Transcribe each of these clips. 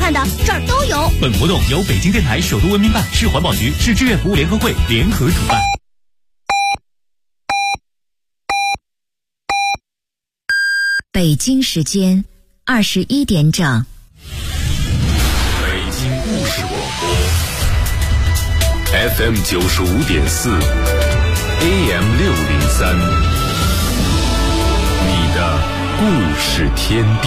看的，这儿都有。 本活动由北京电台首都文明办、市环保局、市志愿服务联合会联合主办。 北京时间21点整。 北京故事广播 FM 95.4 AM 603，你的故事天地。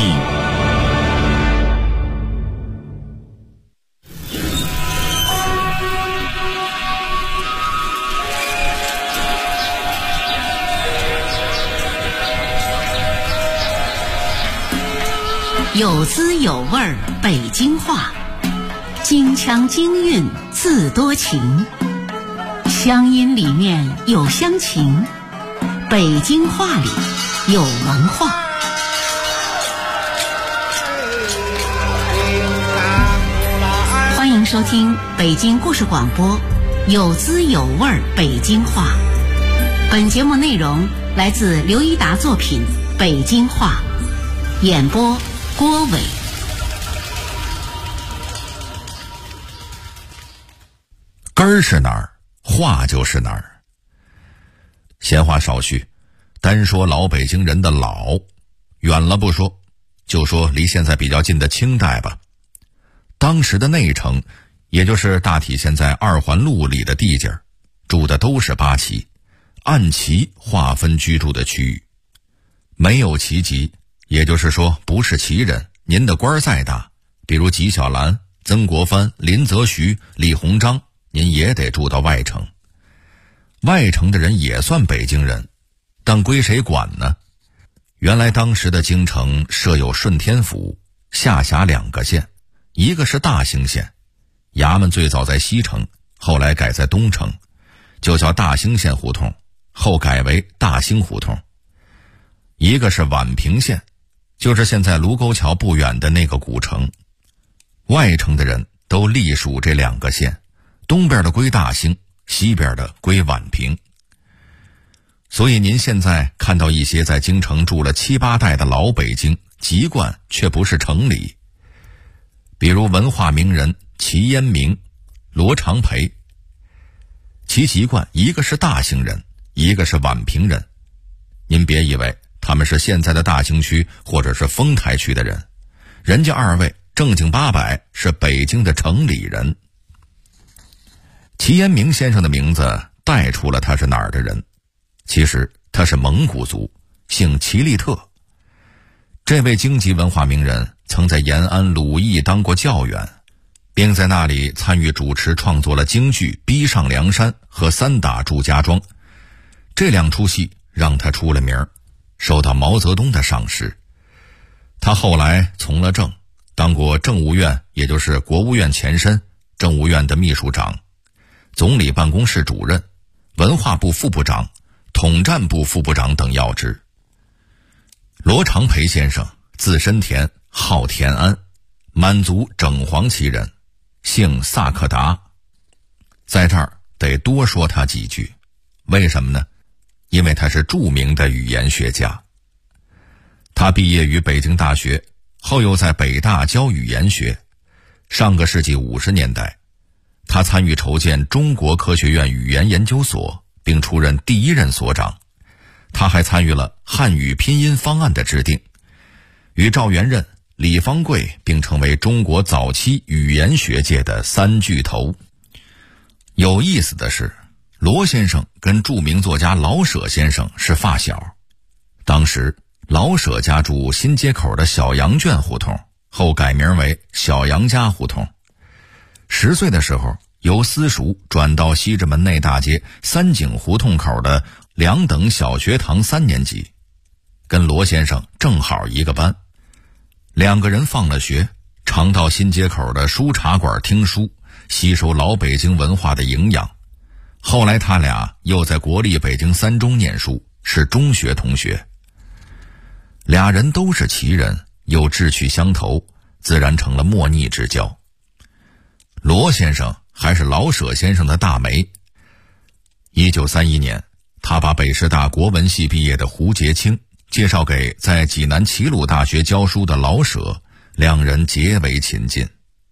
有滋有味儿北京话，京腔京韵字多情，乡音里面有乡情，北京话里有文化。欢迎收听北京故事广播有滋有味儿北京话。本节目内容来自刘一达作品《北京话》，演播郭伟。 根儿是哪儿，话就是哪儿。闲话少叙，单说老北京人的老，远了不说，就说离现在比较近的清代吧。当时的内城，也就是大体现在二环路里的地界儿，住的都是八旗，按旗划分居住的区域。没有旗籍，也就是说不是旗人，您的官再大，比如纪晓岚、曾国藩、林则徐、李鸿章，您也得住到外城。外城的人也算北京人，但归谁管呢？原来当时的京城设有顺天府，下辖2个县，一个是大兴县，衙门最早在西城，后来改在东城，就叫大兴县胡同，后改为大兴胡同。一个是宛平县，就是现在卢沟桥不远的那个古城。外城的人都隶属这2个县，东边的归大兴，西边的归宛平。所以您现在看到一些在京城住了7、8代的老北京，籍贯却不是城里。比如文化名人齐烟明、罗长培，其籍贯一个是大兴人，一个是宛平人。您别以为他们是现在的大兴区或者是丰台区的人，人家2位正经八百是北京的城里人。齐烟明先生的名字带出了他是哪儿的人，其实他是蒙古族，姓齐利特。这位京籍文化名人曾在延安鲁艺当过教员，并在那里参与主持创作了京剧《逼上梁山》和《三打祝家庄》，这2出戏让他出了名，受到毛泽东的赏识。他后来从了政，当过政务院，也就是国务院前身政务院的秘书长，总理办公室主任，文化部副部长，统战部副部长等要职。罗长培先生字申田，号田安，满族整黄旗人，姓萨克达。在这儿得多说他几句，为什么呢？因为他是著名的语言学家。他毕业于北京大学，后又在北大教语言学。上个世纪50年代，他参与筹建中国科学院语言研究所，并出任第1任所长。他还参与了汉语拼音方案的制定，与赵元任、李方贵并成为中国早期语言学界的3巨头。有意思的是，罗先生跟著名作家老舍先生是发小。当时老舍家住新街口的小羊圈胡同，后改名为小杨家胡同。10岁的时候，由私塾转到西直门内大街三井胡同口的2等小学堂3年级，跟罗先生正好一个班。2个人放了学，常到新街口的书茶馆听书，吸收老北京文化的营养。后来他俩又在国立北京3中念书，是中学同学。俩人都是旗人，又志趣相投，自然成了莫逆之交。罗先生还是老舍先生的大媒。1931年，他把北师大国文系毕业的胡杰清介绍给在济南齐鲁大学教书的老舍，2人结为秦晋。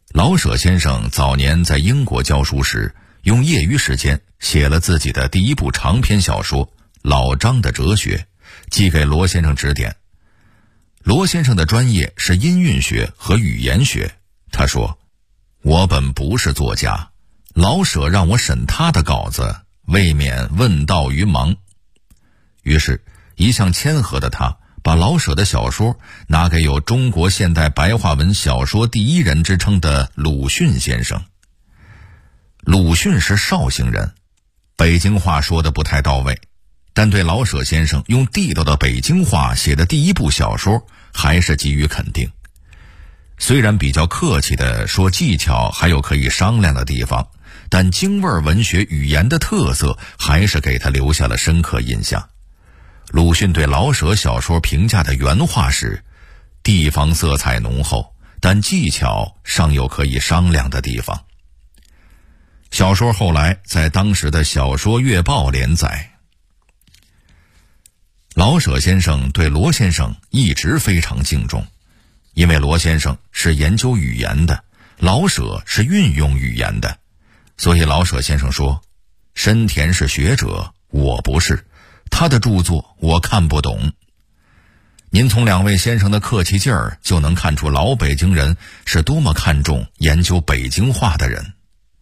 老舍先生早年在英国教书时，用业余时间写了自己的第一部长篇小说《老张的哲学》，寄给罗先生指点。罗先生的专业是音韵学和语言学，他说：“我本不是作家，老舍让我审他的稿子，未免问道于盲。”于是一向谦和的他把老舍的小说拿给有中国现代白话文小说第一人之称的鲁迅先生。鲁迅是绍兴人，北京话说得不太到位，但对老舍先生用地道的北京话写的第一部小说还是给予肯定。虽然比较客气地说技巧还有可以商量的地方，但京味文学语言的特色还是给他留下了深刻印象。鲁迅对老舍小说评价的原话是：地方色彩浓厚，但技巧尚有可以商量的地方。小说后来在当时的小说月报连载。老舍先生对罗先生一直非常敬重，因为罗先生是研究语言的，老舍是运用语言的，所以老舍先生说：深田是学者，我不是，他的著作我看不懂。您从两位先生的客气劲儿就能看出老北京人是多么看重研究北京话的人。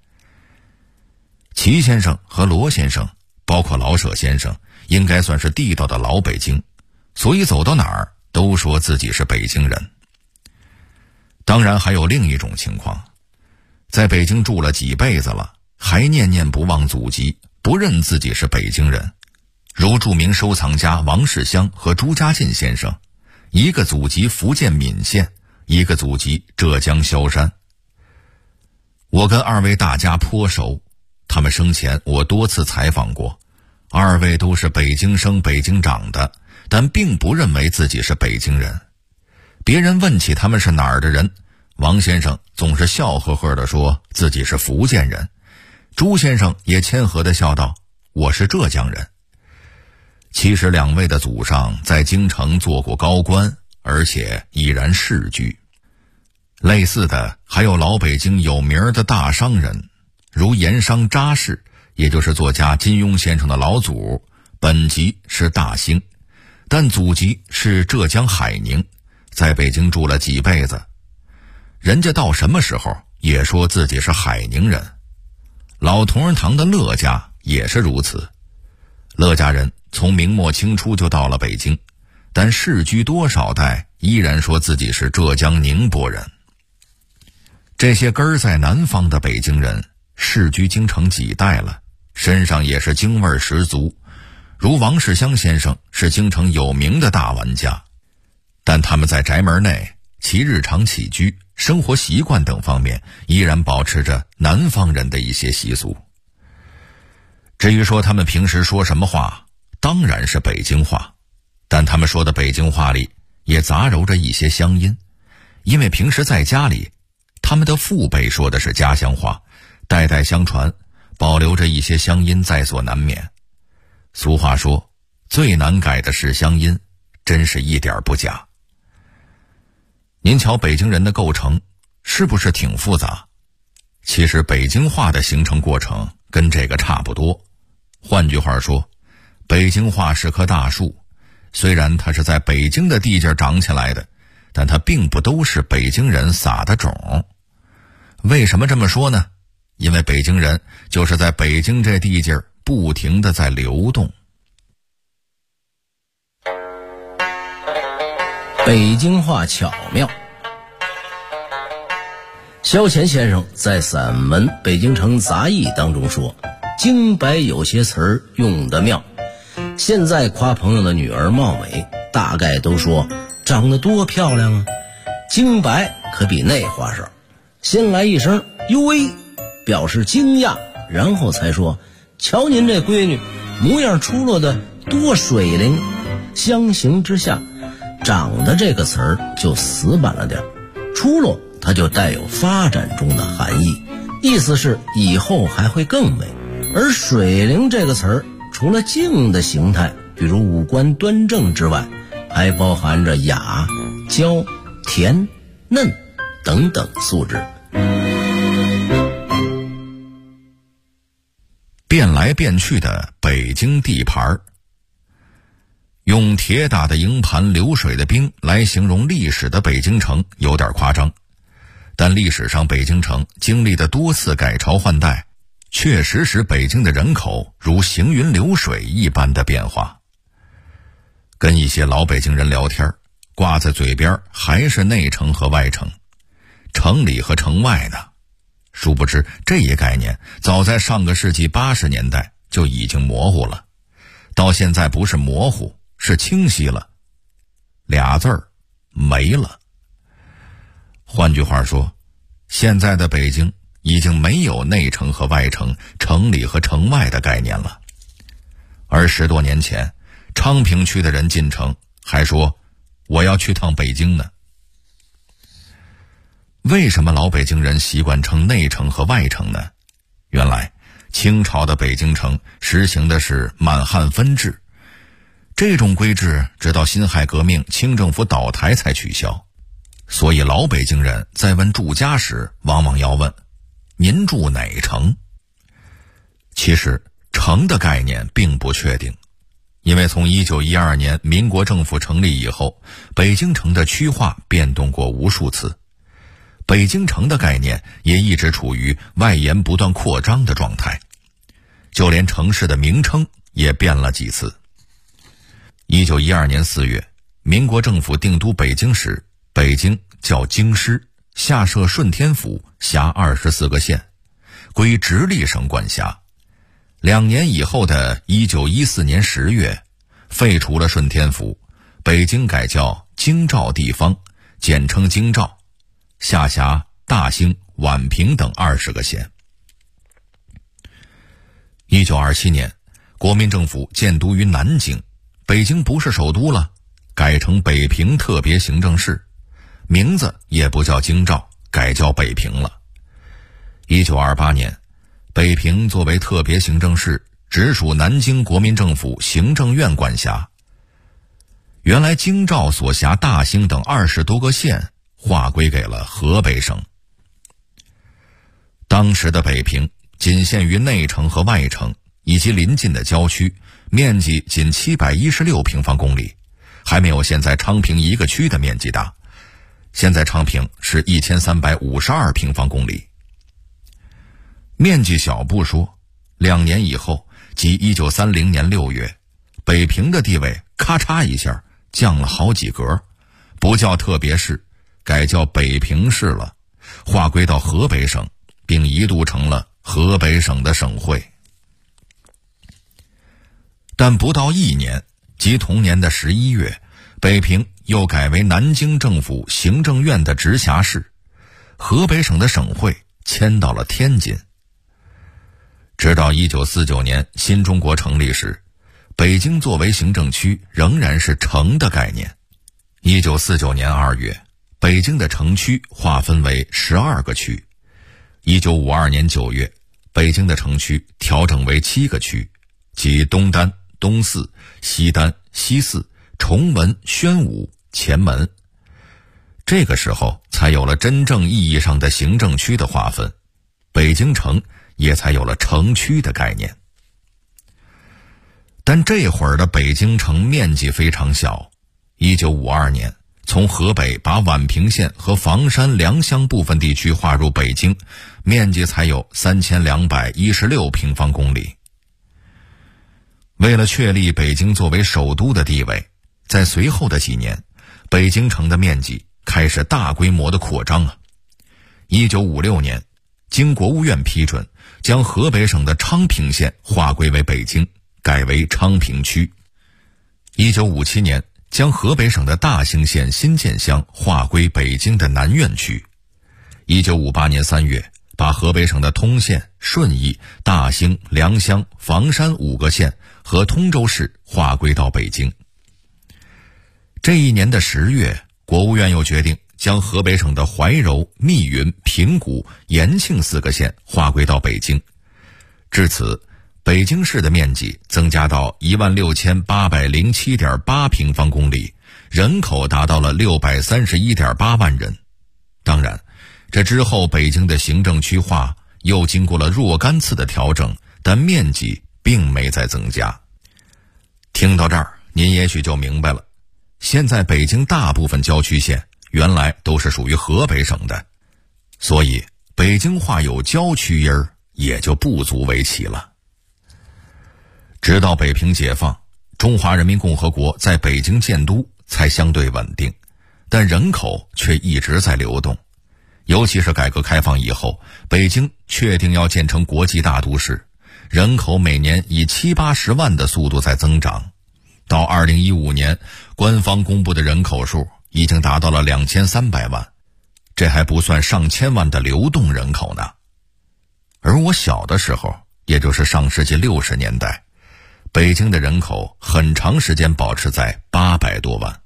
齐先生和罗先生，包括老舍先生，应该算是地道的老北京，所以走到哪儿都说自己是北京人。当然还有另一种情况，在北京住了几辈子了，还念念不忘祖籍，不认自己是北京人，如著名收藏家王世襄和朱家进先生，一个祖籍福建闽县，一个祖籍浙江萧山。我跟二位大家颇熟，他们生前我多次采访过，二位都是北京生北京长的，但并不认为自己是北京人。别人问起他们是哪儿的人，王先生总是笑呵呵地说自己是福建人，朱先生也谦和地笑道：我是浙江人。其实两位的祖上在京城做过高官，而且已然世居。类似的还有老北京有名的大商人，如盐商查氏，也就是作家金庸先生的老祖，本籍是大兴，但祖籍是浙江海宁，在北京住了几辈子。人家到什么时候也说自己是海宁人。老同仁堂的乐家也是如此，乐家人从明末清初就到了北京，但世居多少代依然说自己是浙江宁波人。这些根儿在南方的北京人世居京城几代了，身上也是京味十足，如王世襄先生是京城有名的大玩家，但他们在宅门内其日常起居、生活习惯等方面依然保持着南方人的一些习俗。至于说他们平时说什么话，当然是北京话，但他们说的北京话里也杂糅着一些乡音，因为平时在家里他们的父辈说的是家乡话，代代相传，保留着一些乡音在所难免。俗话说，最难改的是乡音，真是一点不假。您瞧北京人的构成是不是挺复杂？其实北京话的形成过程跟这个差不多。换句话说，北京话是棵大树，虽然它是在北京的地界长起来的，但它并不都是北京人撒的种。为什么这么说呢？因为北京人就是在北京这地界不停地在流动。 北京话巧妙。萧乾先生在散文《北京城杂艺》当中说，京白有些词儿用得妙。现在夸朋友的女儿貌美，大概都说长得多漂亮啊。京白可比那话少，先来一声哟喂，表示惊讶，然后才说瞧您这闺女模样出落的多水灵。相形之下，长得这个词儿就死板了点，出落它就带有发展中的含义，意思是以后还会更美。而水灵这个词儿除了静的形态，比如五官端正之外，还包含着雅、娇、甜、嫩等等素质。 变来变去的北京地盘。用铁打的营盘流水的兵来形容历史的北京城有点夸张，但历史上北京城经历的多次改朝换代，确实使北京的人口如行云流水一般的变化。跟一些老北京人聊天，挂在嘴边还是内城和外城，城里和城外呢。殊不知这一概念早在上个世纪80年代就已经模糊了，到现在不是模糊，是清晰了，俩字儿没了。换句话说，现在的北京已经没有内城和外城、城里和城外的概念了。而10多年前，昌平区的人进城还说我要去趟北京呢。为什么老北京人习惯称内城和外城呢？原来清朝的北京城实行的是满汉分治，这种规制直到辛亥革命清政府倒台才取消。所以老北京人在问住家时往往要问您住哪城。其实城的概念并不确定，因为从1912年民国政府成立以后，北京城的区划变动过无数次，北京城的概念也一直处于外延不断扩张的状态，就连城市的名称也变了几次。1912年4月，民国政府定都北京时，北京叫京师，下设顺天府，辖24个县，归直隶省管辖。2年以后的1914年10月，废除了顺天府，北京改叫京兆地方，简称京兆，下辖大兴、宛平等20个县。1927年，国民政府建都于南京，北京不是首都了，改成北平特别行政市，名字也不叫京兆，改叫北平了。1928年，北平作为特别行政市，直属南京国民政府行政院管辖。原来京兆所辖大兴等20多个县划归给了河北省。当时的北平仅限于内城和外城以及邻近的郊区，面积仅716平方公里，还没有现在昌平一个区的面积大。现在昌平是1352平方公里。面积小不说，2年以后，即1930年6月，北平的地位咔嚓一下降了好几格，不叫特别市，改叫北平市了，划归到河北省，并一度成了河北省的省会。但不到1年，即同年的11月，北平又改为南京政府行政院的直辖市，河北省的省会迁到了天津。直到1949年新中国成立时，北京作为行政区仍然是城的概念。1949年2月，北京的城区划分为12个区。1952年9月，北京的城区调整为7个区，即东单、东四、西单、西四、崇文、宣武、前门。这个时候才有了真正意义上的行政区的划分，北京城也才有了城区的概念。但这会儿的北京城面积非常小。1952年，从河北把宛平县和房山、良乡部分地区划入北京，面积才有3216平方公里。为了确立北京作为首都的地位，在随后的几年，北京城的面积开始大规模的扩张。1956年，经国务院批准，将河北省的昌平县划归为北京，改为昌平区。1957年，将河北省的大兴县新建乡划归北京的南苑区。1958年3月，把河北省的通县、顺义、大兴、良乡、房山5个县和通州市划归到北京。这一年的10月，国务院又决定将河北省的怀柔、密云、平谷、延庆4个县划归到北京。至此，北京市的面积增加到16807.8平方公里，人口达到了631.8万人。当然，这之后北京的行政区划又经过了若干次的调整， 但面积并没在增加。听到这儿，您也许就明白了，现在北京大部分郊区县原来都是属于河北省的，所以北京话有郊区音儿也就不足为奇了。直到北平解放，中华人民共和国在北京建都才相对稳定，但人口却一直在流动。尤其是改革开放以后，北京确定要建成国际大都市，人口每年以70-80万的速度在增长。到2015年，官方公布的人口数已经达到了2300万，这还不算上千万的流动人口呢。而我小的时候，也就是上世纪60年代，北京的人口很长时间保持在800多万。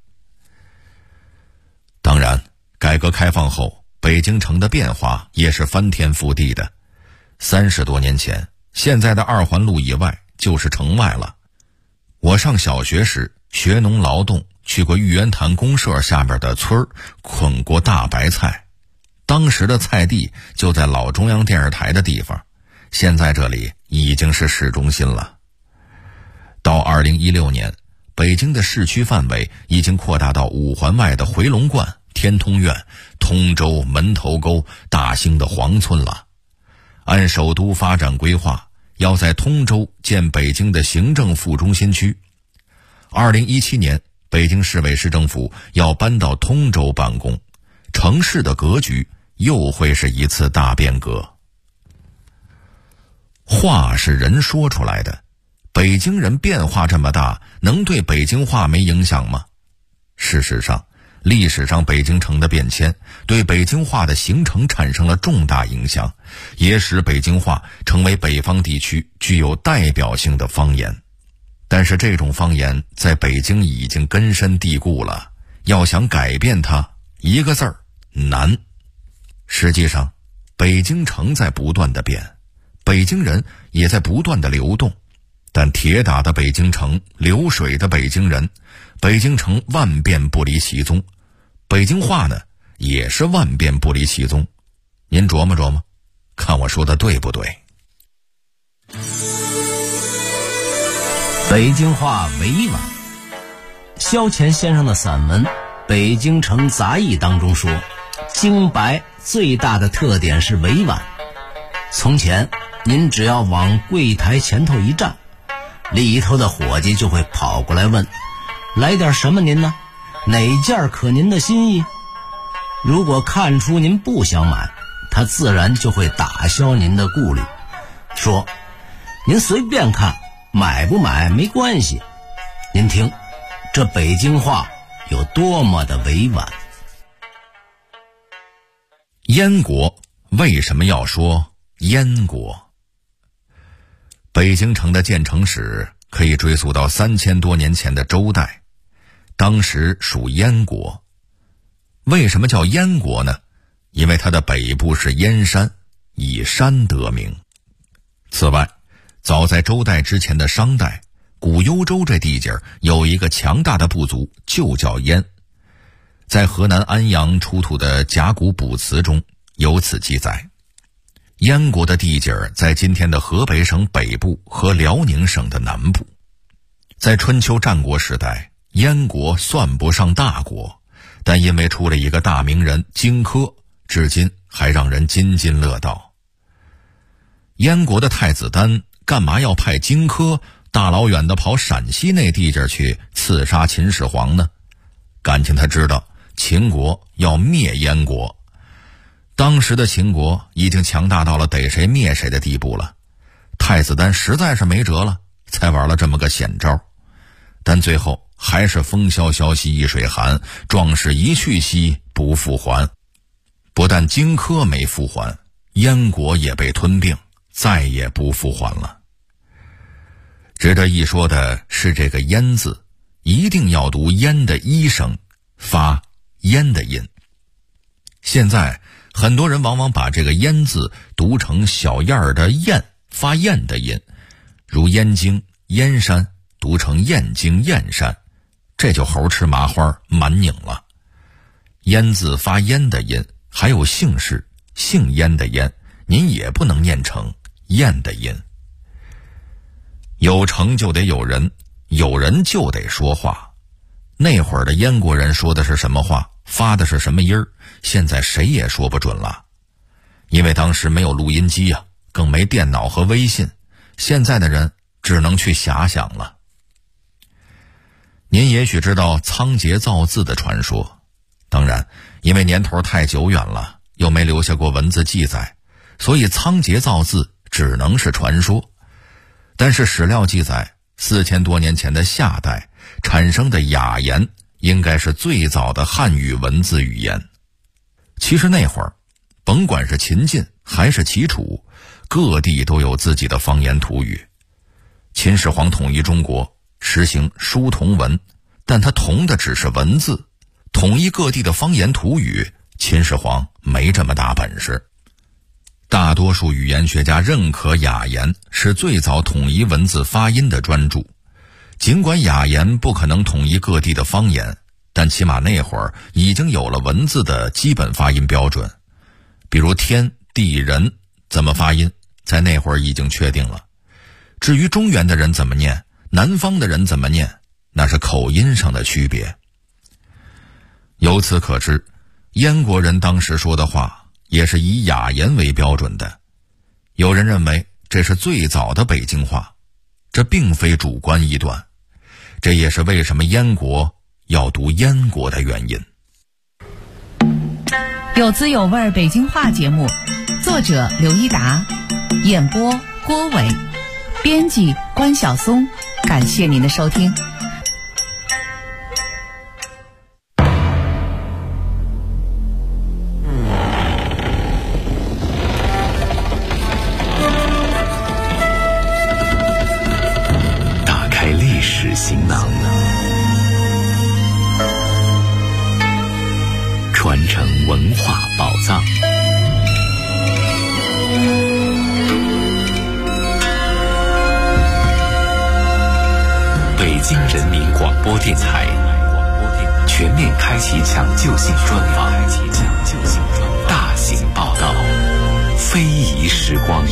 当然，改革开放后，北京城的变化也是翻天覆地的。30多年前，现在的2环路以外就是城外了。我上小学时学农劳动，去过玉渊潭公社下边的村儿，捆过大白菜。当时的菜地就在老中央电视台的地方，现在这里已经是市中心了。到2016年，北京的市区范围已经扩大到5环外的回龙观、天通苑、通州、门头沟、大兴的黄村了。按首都发展规划，要在通州建北京的行政副中心区。2017年，北京市委市政府要搬到通州办公，城市的格局又会是一次大变革。话是人说出来的，北京人变化这么大，能对北京话没影响吗？事实上，历史上北京城的变迁对北京话的形成产生了重大影响，也使北京话成为北方地区具有代表性的方言。但是这种方言在北京已经根深蒂固了，要想改变它，一个字儿，难。实际上，北京城在不断的变，北京人也在不断的流动，但铁打的北京城，流水的北京人，北京城万变不离其宗，北京话呢也是万变不离其宗。您琢磨琢磨，看我说的对不对？ 北京话委婉。萧乾先生的散文《北京城杂役》当中说，京白最大的特点是委婉。从前您只要往柜台前头一站，里头的伙计就会跑过来问，来点什么您呢？哪件可您的心意？如果看出您不想买，他自然就会打消您的顾虑，说您随便看，买不买没关系。您听，这北京话有多么的委婉。 燕国为什么要说燕国？北京城的建成史可以追溯到3000多年前的周代，当时属燕国。为什么叫燕国呢？因为它的北部是燕山，以山得名。此外，早在周代之前的商代，古幽州这地界有一个强大的部族，就叫燕。在河南安阳出土的甲骨卜辞中有此记载。燕国的地界在今天的河北省北部和辽宁省的南部。在春秋战国时代，燕国算不上大国，但因为出了一个大名人荆轲，至今还让人津津乐道。燕国的太子丹干嘛要派荆轲大老远的跑陕西那地界去刺杀秦始皇呢？感情他知道秦国要灭燕国，当时的秦国已经强大到了逮谁灭谁的地步了，太子丹实在是没辙了，才玩了这么个险招。但最后还是风萧萧兮易水寒，壮士一去兮不复还。不但荆轲没复还，燕国也被吞并，再也不复还了。值得一说的是这个燕字，一定要读燕的一声，发燕的音。现在很多人往往把这个燕字读成小燕儿的燕，发燕的音，如燕京、燕山读成燕京、燕山，这就猴吃麻花蛮拧了。燕字发燕的音，还有姓氏姓燕的燕，您也不能念成燕的音。 有成就得有人，有人就得说话。那会儿的燕国人说的是什么话，发的是什么音儿，现在谁也说不准了。因为当时没有录音机啊，更没电脑和微信，现在的人只能去遐想了。您也许知道仓颉造字的传说，当然因为年头太久远了，又没留下过文字记载，所以仓颉造字只能是传说。但是史料记载，4000多年前的夏代产生的雅言应该是最早的汉语文字语言。其实那会儿甭管是秦晋还是齐楚，各地都有自己的方言土语。秦始皇统一中国，实行书同文，但他同的只是文字，统一各地的方言土语，秦始皇没这么大本事。大多数语言学家认可雅言是最早统一文字发音的专著。尽管雅言不可能统一各地的方言，但起码那会儿已经有了文字的基本发音标准。比如天、地、人怎么发音，在那会儿已经确定了。至于中原的人怎么念，南方的人怎么念，那是口音上的区别。由此可知，燕国人当时说的话也是以雅言为标准的。有人认为这是最早的北京话，这并非主观臆断，这也是为什么燕国要读燕国的原因。 有滋有味北京话节目，作者刘一达，演播郭伟，编辑关晓松，感谢您的收听。 打开历史行囊，传承文化宝藏。北京人民广播电台全面开启抢救性专访，大型报道，非遗时光。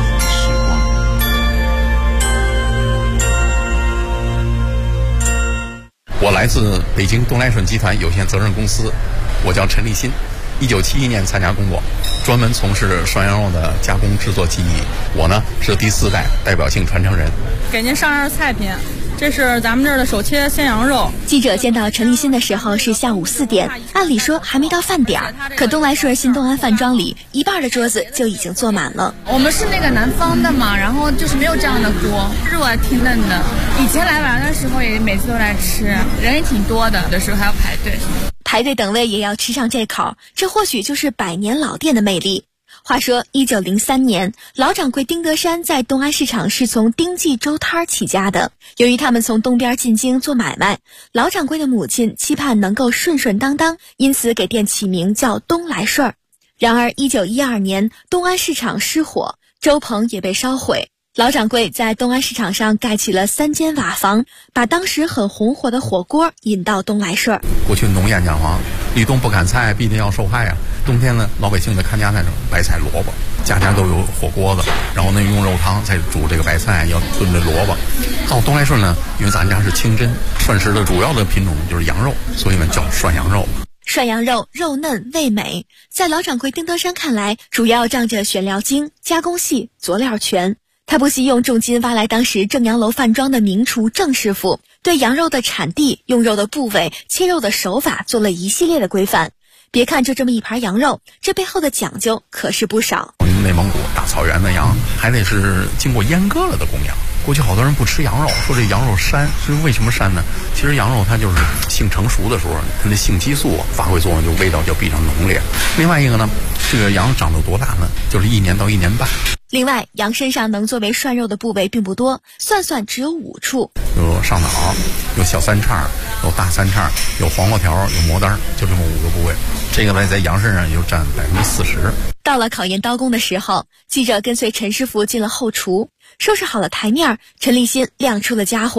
我来自北京东来顺集团有限责任公司，我叫陈立新，1971年参加工作，专门从事涮羊肉的加工制作技艺。我呢是第4代代表性传承人。 给您上样菜品，这是咱们这儿的手切鲜羊肉。 记者见到陈立新的时候是下午4点，按理说还没到饭点儿，可东来顺新东安饭庄里一半的桌子就已经坐满了。 我们是那个南方的嘛，然后就是没有这样的锅，肉啊挺嫩的。以前来玩的时候也每次都来吃，人也挺多的，有的时候还要排队。 排队等位也要吃上这口，这或许就是百年老店的魅力。话说1903年，老掌柜丁德山在东安市场是从丁记粥摊起家的。由于他们从东边进京做买卖，老掌柜的母亲期盼能够顺顺当当，因此给店起名叫东来顺。然而1912年，东安市场失火，粥棚也被烧毁。老掌柜在东安市场上盖起了3间瓦房，把当时很红火的火锅引到东来顺。 过去农谚讲话，立冬不砍菜，必定要受害啊。冬天呢，老百姓的看家菜是白菜萝卜，家家都有火锅子，然后呢用肉汤再煮这个白菜，要炖这萝卜。到东来顺呢，因为咱家是清真，涮食的主要的品种就是羊肉，所以呢叫涮羊肉。 涮羊肉肉嫩味美，在老掌柜丁德山看来，主要仗着选料精、加工细、佐料全。他不惜用重金挖来当时正阳楼饭庄的名厨郑师傅，对羊肉的产地、用肉的部位、切肉的手法做了一系列的规范。别看就这么一盘羊肉，这背后的讲究可是不少。 内蒙古大草原的羊还得是经过阉割了的公羊。过去好多人不吃羊肉，说这羊肉膻，是为什么膻呢？其实羊肉它就是性成熟的时候，它的性激素发挥作用，就味道就比较浓烈。另外一个呢，这个羊长到多大呢？就是1年到1年半。 另外，羊身上能作为涮肉的部位并不多，算算只有5处。 有上脑，有小三叉，有大三叉，有黄瓜条，有磨单，就这么5个部位。这个呢，在羊身上也就占40%。 到了考验刀工的时候，记者跟随陈师傅进了后厨，收拾好了台面，陈立新亮出了家伙。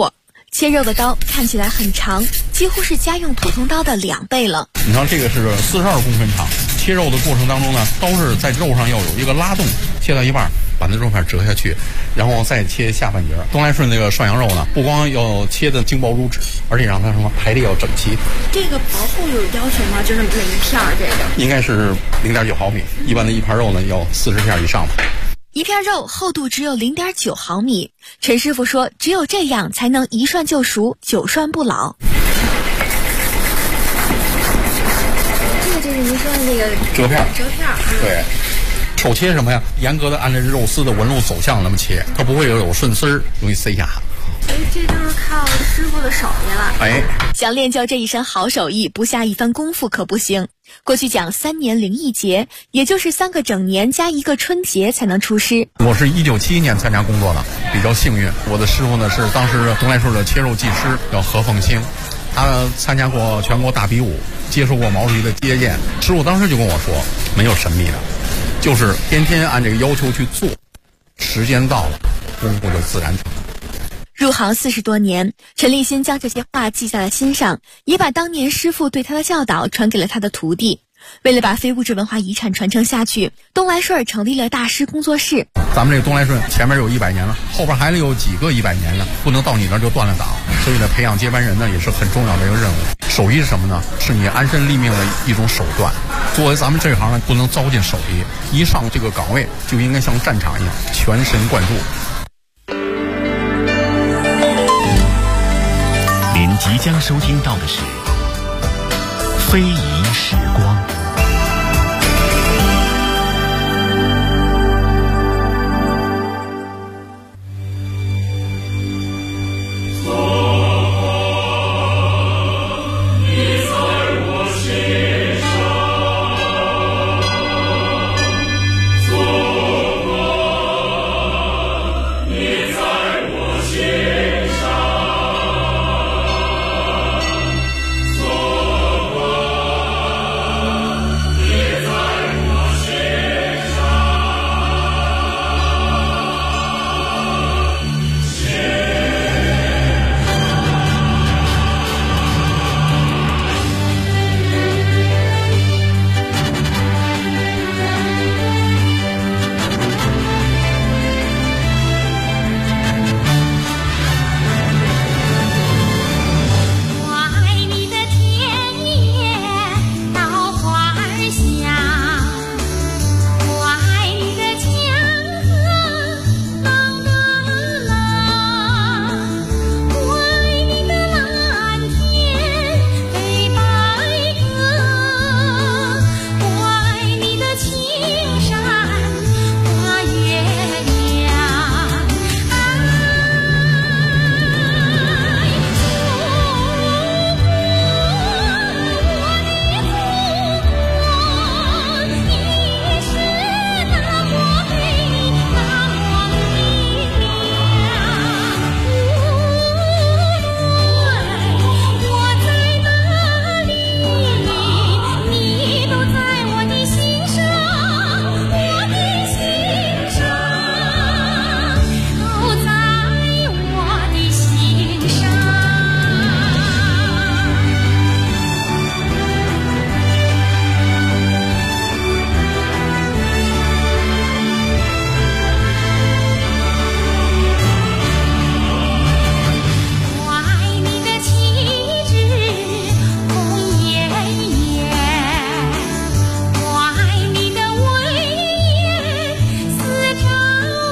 切肉的刀看起来很长，几乎是家用普通刀的2倍了。 你看这个是42公分长，切肉的过程当中呢，刀是在肉上要有一个拉动，切到一半把那肉片折下去，然后再切下半截。东来顺那个涮羊肉呢，不光要切的精薄如纸，而且让它什么排列要整齐。 这个薄厚有要求吗？就是每一片这个应该是0.9毫米，一般的一盘肉呢要40片以上吧。 一片肉厚度只有0.9毫米，陈师傅说，只有这样才能一涮就熟，久涮不老。这个就是您说的那个折片。 对。 手切什么呀？严格的按照肉丝的纹路走向那么切，它不会有顺丝儿，容易塞牙。 所以这就是靠师傅的手艺了。 哎， 想练就这一身好手艺，不下一番功夫可不行。过去讲3年零1节，也就是3个整年加1个春节才能出师。 我是1971年参加工作的，比较幸运。我的师傅呢是当时东来顺的切肉技师，叫何凤清，他参加过全国大比武，接受过毛主席的接见。师傅当时就跟我说，没有神秘的，就是天天按这个要求去做，时间到了，功夫就自然成。 入行40多年，陈立新将这些话记在了心上，也把当年师傅对他的教导传给了他的徒弟。为了把非物质文化遗产传承下去，东来顺成立了大师工作室。 咱们这个东来顺前面有100年了，后边还有几个100年了，不能到你那儿就断了档。所以呢，培养接班人呢也是很重要的一个任务。手艺是什么呢？是你安身立命的一种手段。作为咱们这一行呢，不能糟践手艺，一上这个岗位就应该像战场一样全神贯注。 您即将收听到的是《非遗时光》。